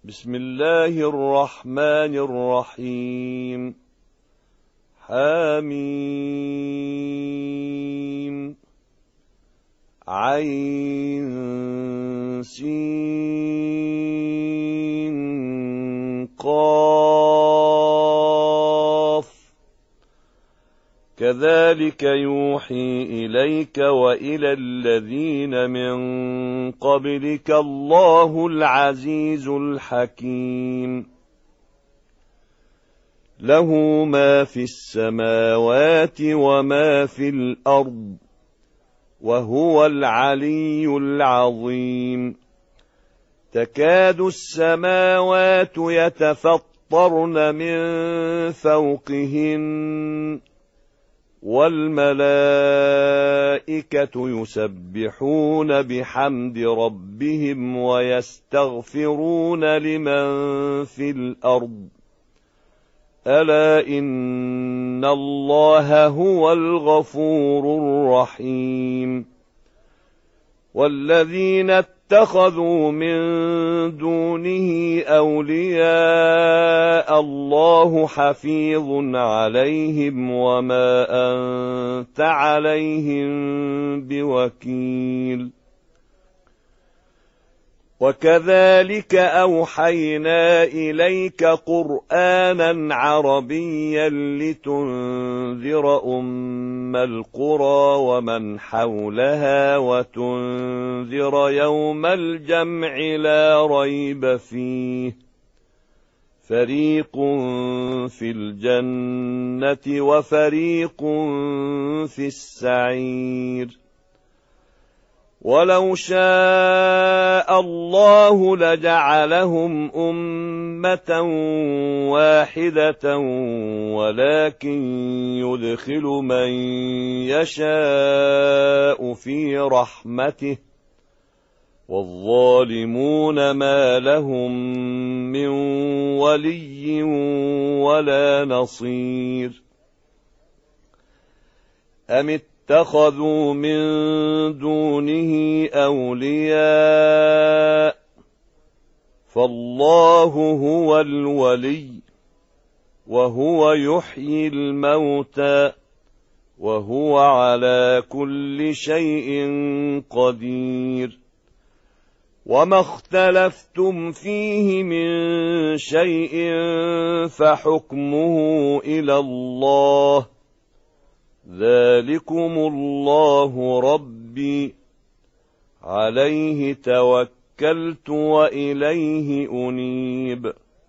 بسم الله الرحمن الرحيم. حميم عين سين قاف كذلك يوحي إليك وإلى الذين من قبلك الله العزيز الحكيم. له ما في السماوات وما في الأرض وهو العلي العظيم. تكاد السماوات يتفطرن من فوقهن والملائكة يسبحون بحمد ربهم ويستغفرون لمن في الأرض ألا إن الله هو الغفور الرحيم. والذين اتخذوا من دونه أولياء الله حفيظ عليهم وما أنت عليهم بوكيل. وكذلك أوحينا إليك قرآنا عربيا لتنذر أم القرى ومن حولها وتنذر يوم الجمع لا ريب فيه فريق في الجنة وفريق في السعير. ولو شاء الله لجعلهم أمة واحدة ولكن يدخل من يشاء في رحمته والظالمون ما لهم من ولي ولا نصير. أم اتخذوا من دونه أولياء فالله هو الولي وهو يحيي الموتى وهو على كل شيء قدير. وما اختلفتم فيه من شيء فحكمه إلى الله ذلكم الله ربي عليه توكلت وإليه أنيب.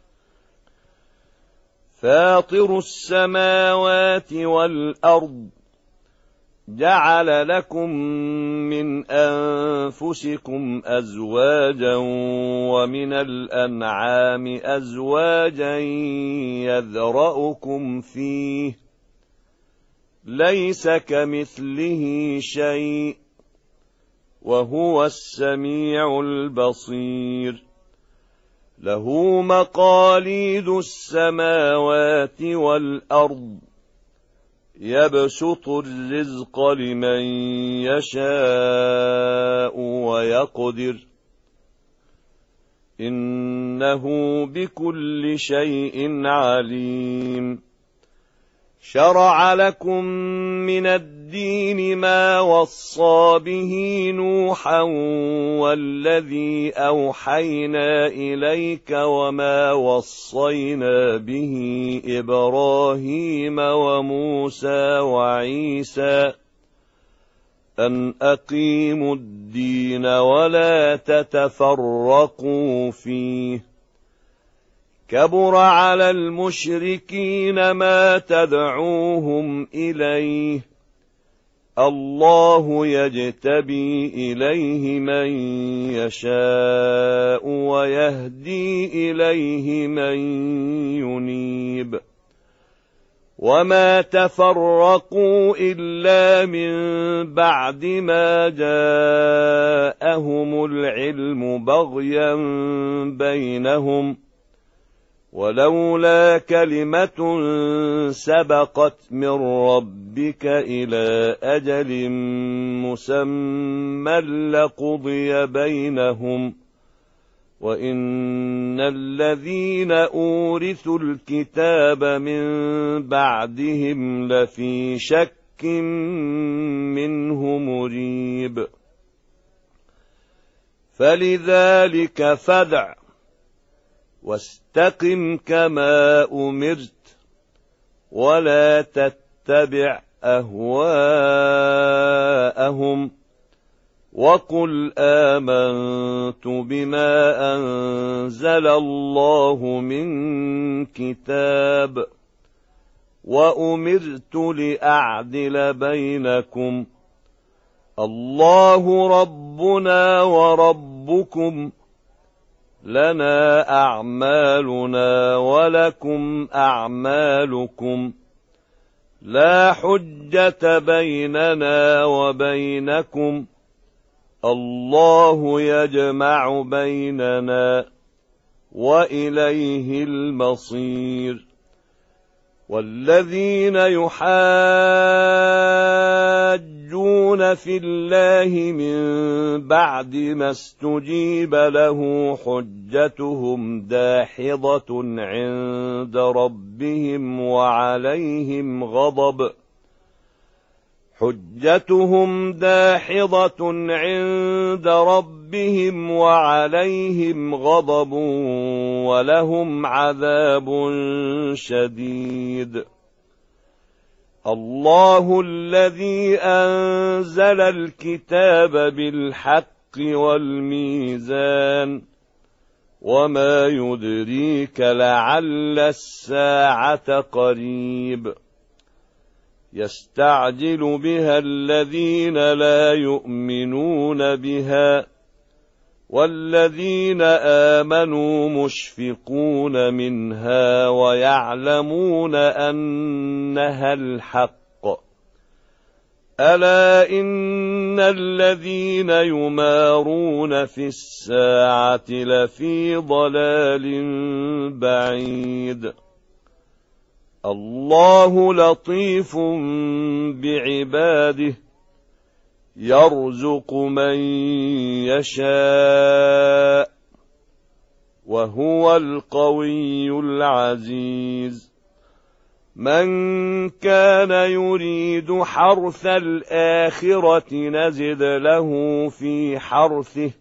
فاطر السماوات والأرض جعل لكم من أنفسكم أزواجا ومن الأنعام أزواجا يذرأكم فيه ليس كمثله شيء وهو السميع البصير. له مقاليد السماوات والأرض يبسط الرزق لمن يشاء ويقدر إنه بكل شيء عليم. شرع لكم من الدين ما وصى به نوحا والذي أوحينا إليك وما وصينا به إبراهيم وموسى وعيسى أن أقيموا الدين ولا تتفرقوا فيه. كبر على المشركين ما تدعوهم إليه الله يجتبي إليه من يشاء ويهدي إليه من ينيب. وما تفرقوا إلا من بعد ما جاءهم العلم بغيا بينهم ولولا كلمة سبقت من ربك إلى أجل مسمى لقضي بينهم وإن إن الذين أورثوا الكتاب من بعدهم لفي شك منه مريب. فلذلك فادع واستقم كما أمرت ولا تتبع أهواءهم وقل آمنت بما أنزل الله من كتاب وأمرت لأعدل بينكم الله ربنا وربكم لنا أعمالنا ولكم أعمالكم لا حجة بيننا وبينكم الله يجمع بيننا وإليه المصير. والذين يحاجون في الله من بعد ما استجيب له حجتهم داحضة عند ربهم وعليهم غضب ولهم عذاب شديد. الله الذي أنزل الكتاب بالحق والميزان وما يدريك لعل الساعة قريب. يستعجل بها الذين لا يؤمنون بها والذين آمنوا مشفقون منها ويعلمون أنها الحق. ألا إن الذين يمارون في الساعة لفي ضلال بعيد. الله لطيف بعباده يرزق من يشاء وهو القوي العزيز. من كان يريد حرث الآخرة نزد له في حرثه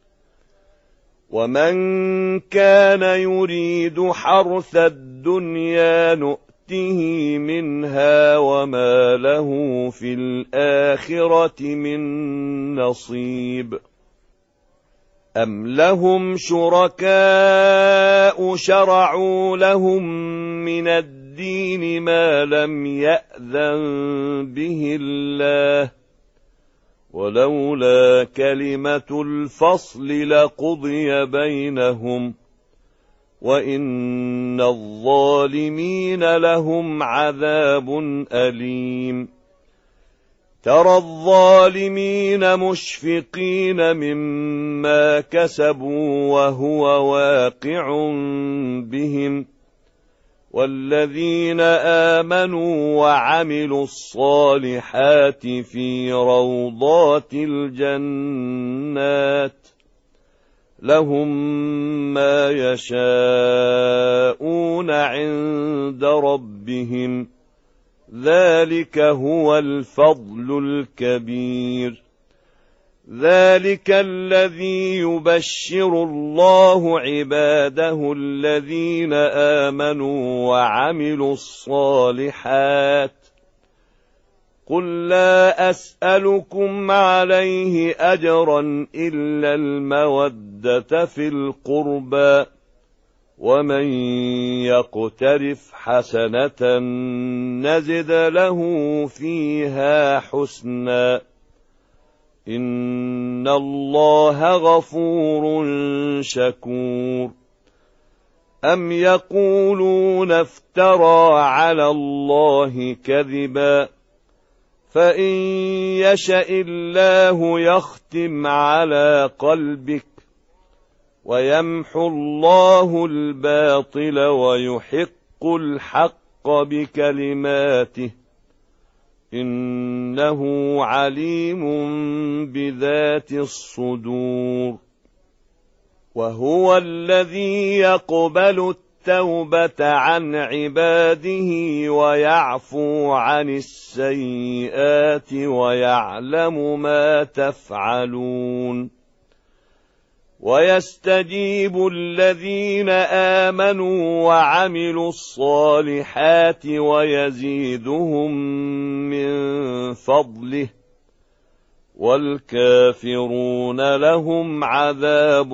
ومن كان يريد حرث الدنيا نؤته منها وما له في الآخرة من نصيب. أم لهم شركاء شرعوا لهم من الدين ما لم يأذن به الله ولولا كلمة الفصل لقضي بينهم وإن الظالمين لهم عذاب أليم. ترى الظالمين مشفقين مما كسبوا وهو واقع بهم والذين آمنوا وعملوا الصالحات في روضات الجنات لهم ما يشاءون عند ربهم ذلك هو الفضل الكبير. ذلك الذي يبشر الله عباده الذين آمنوا وعملوا الصالحات. قل لا أسألكم عليه أجرا إلا المودة في القربى ومن يقترف حسنة نزد له فيها حسنا إن الله غفور شكور. أم يقولون افترى على الله كذبا فإن يشأ الله يختم على قلبك ويمحو الله الباطل ويحق الحق بكلماته إنه عليم بذات الصدور. وهو الذي يقبل التوبة عن عباده ويعفو عن السيئات ويعلم ما تفعلون ويستجيب الذين آمنوا وعملوا الصالحات ويزيدهم من فضله والكافرون لهم عذاب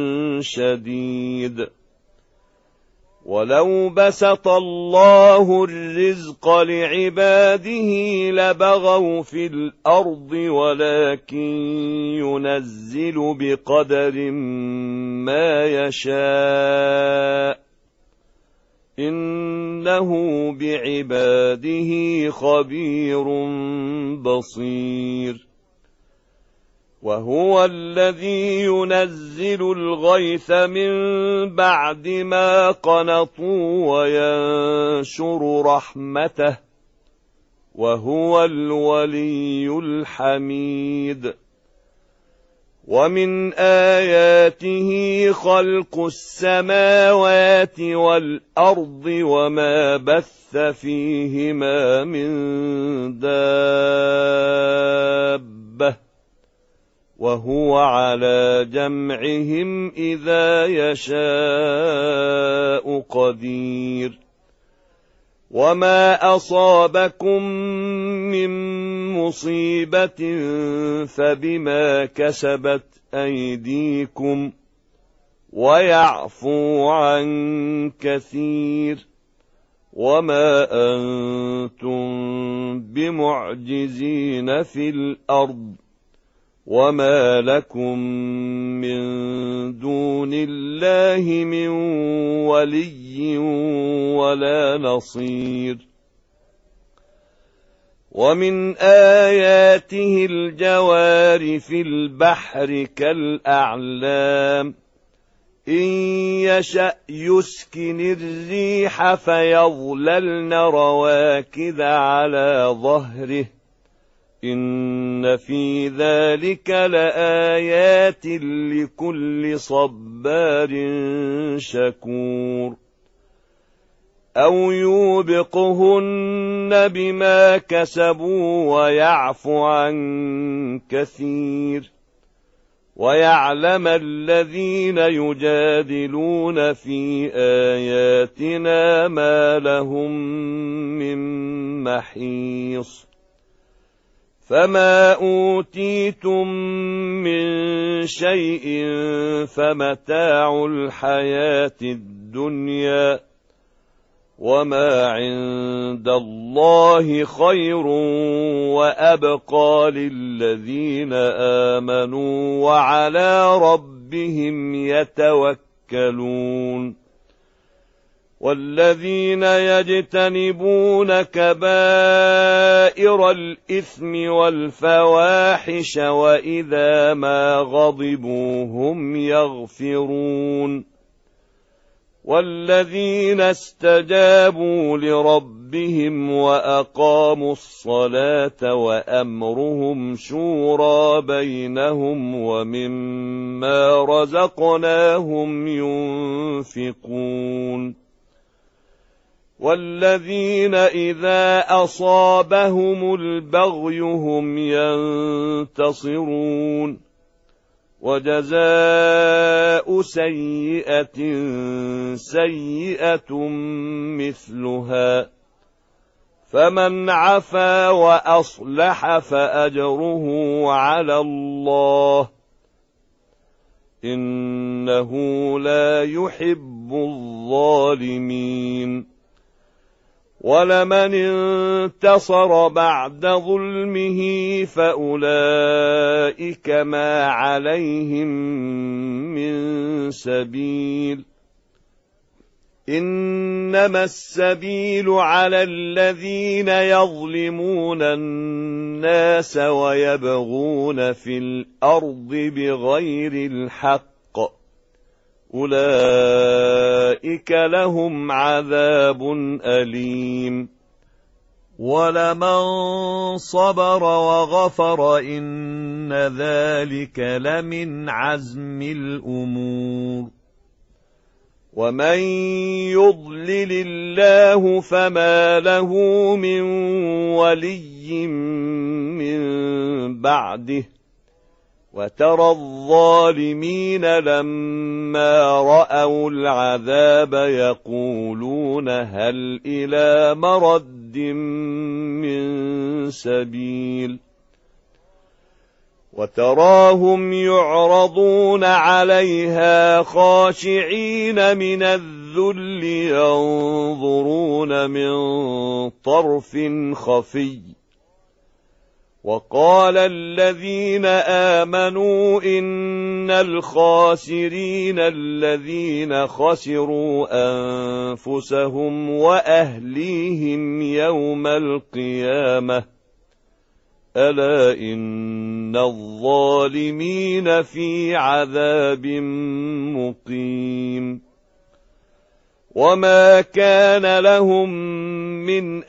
شديد ولو بسط الله الرزق لعباده لبغوا في الأرض ولكن ينزل بقدر ما يشاء إنه بعباده خبير بصير وهو الذي ينزل الغيث من بعد ما قنطوا وينشر رحمته وهو الولي الحميد ومن آياته خلق السماوات والأرض وما بث فيهما من دابة وهو على جمعهم إذا يشاء قدير وما أصابكم من مصيبة فبما كسبت أيديكم ويعفو عن كثير وما أنتم بمعجزين في الأرض وما لكم من دون الله من ولي ولا نصير ومن آياته الجوار في البحر كالأعلام إن يشأ يسكن الريح فيظللن رواكد على ظهره إن في ذلك لآيات لكل صبار شكور أو يوبقهن بما كسبوا ويعفو عن كثير ويعلم الذين يجادلون في آياتنا ما لهم من محيص فما أوتيتم من شيء فمتاع الحياة الدنيا وما عند الله خير وأبقى للذين آمنوا وعلى ربهم يتوكلون والذين يجتنبون كبائر الإثم والفواحش وإذا ما غضبوا هم يغفرون والذين استجابوا لربهم وأقاموا الصلاة وأمرهم شورى بينهم ومما رزقناهم ينفقون والذين إذا أصابهم البغي هم ينتصرون وجزاء سيئة سيئة مثلها فمن عفا وأصلح فأجره على الله إنه لا يحب الظالمين ولمن انتصر بعد ظلمه فأولئك ما عليهم من سبيل إنما السبيل على الذين يظلمون الناس ويبغون في الأرض بغير الحق أولئك لهم عذاب أليم ولمن صبر وغفر إن ذلك لمن عزم الأمور ومن يضلل الله فما له من ولي من بعده وترى الظالمين لما رأوا العذاب يقولون هل إلى مرد من سبيل وتراهم يعرضون عليها خاشعين من الذل ينظرون من طرف خفي وقال الذين آمنوا إن الخاسرين الذين خسروا أنفسهم وأهليهم يوم القيامة ألا إن الظالمين في عذاب مقيم وما كان لهم من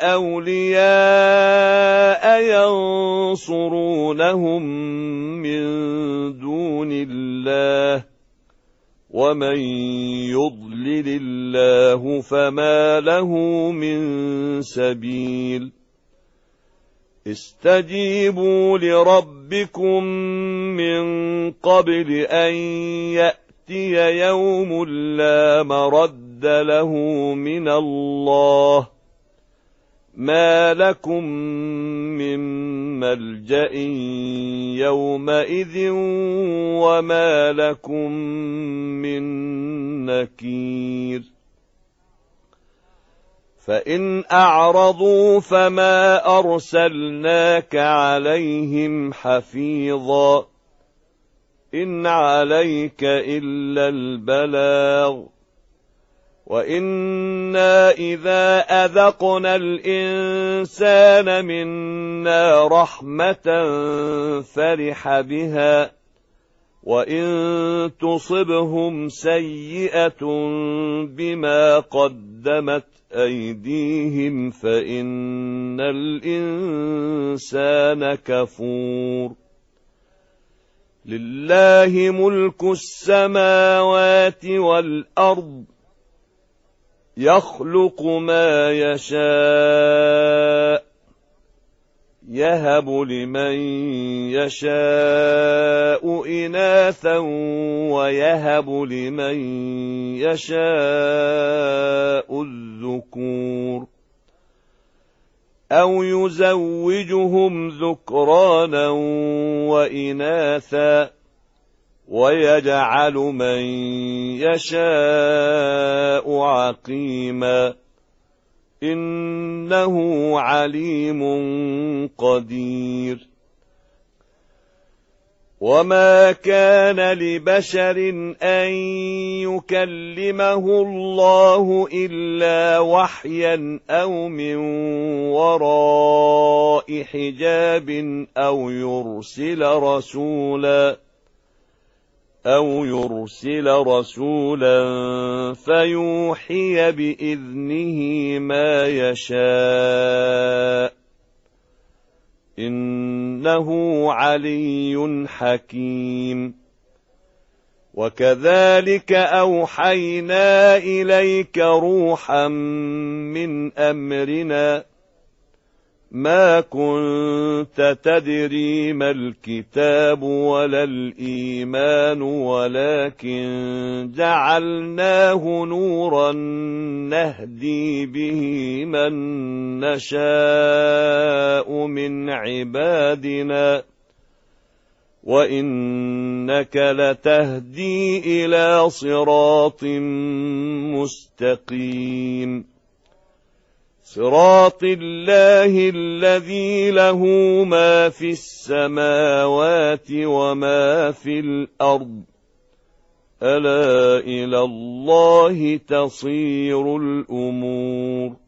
أولياء ينصرونهم من دون الله ومن يضلل الله فما له من سبيل استجيبوا لربكم من قبل أن يأتي يوم لا مرد له من الله ما لكم من ملجأ يومئذ وما لكم من نكير فإن أعرضوا فما أرسلناك عليهم حفيظا إن عليك إلا البلاغ وإنا إذا أذقنا الإنسان منا رحمة فرح بها وإن تصبهم سيئة بما قدمت أيديهم فإن الإنسان كفور لله ملك السماوات والأرض يخلق ما يشاء يهب لمن يشاء إناثا ويهب لمن يشاء الذكور أو يزوجهم ذكرانا وإناثا ويجعل من يشاء عقيما إنه عليم قدير وما كان لبشر أن يكلمه الله إلا وحيا أو من وراء حجاب أو يرسل رسولا فيوحي بإذنه ما يشاء إنه علي حكيم وكذلك أوحينا إليك روحا من أمرنا ما كنت تدري ما الكتاب ولا الإيمان ولكن جعلناه نورا نهدي به من نشاء من عبادنا وإنك لتهدي إلى صراط مستقيم صراط الله الذي له ما في السماوات وما في الأرض ألا إلى الله تصير الأمور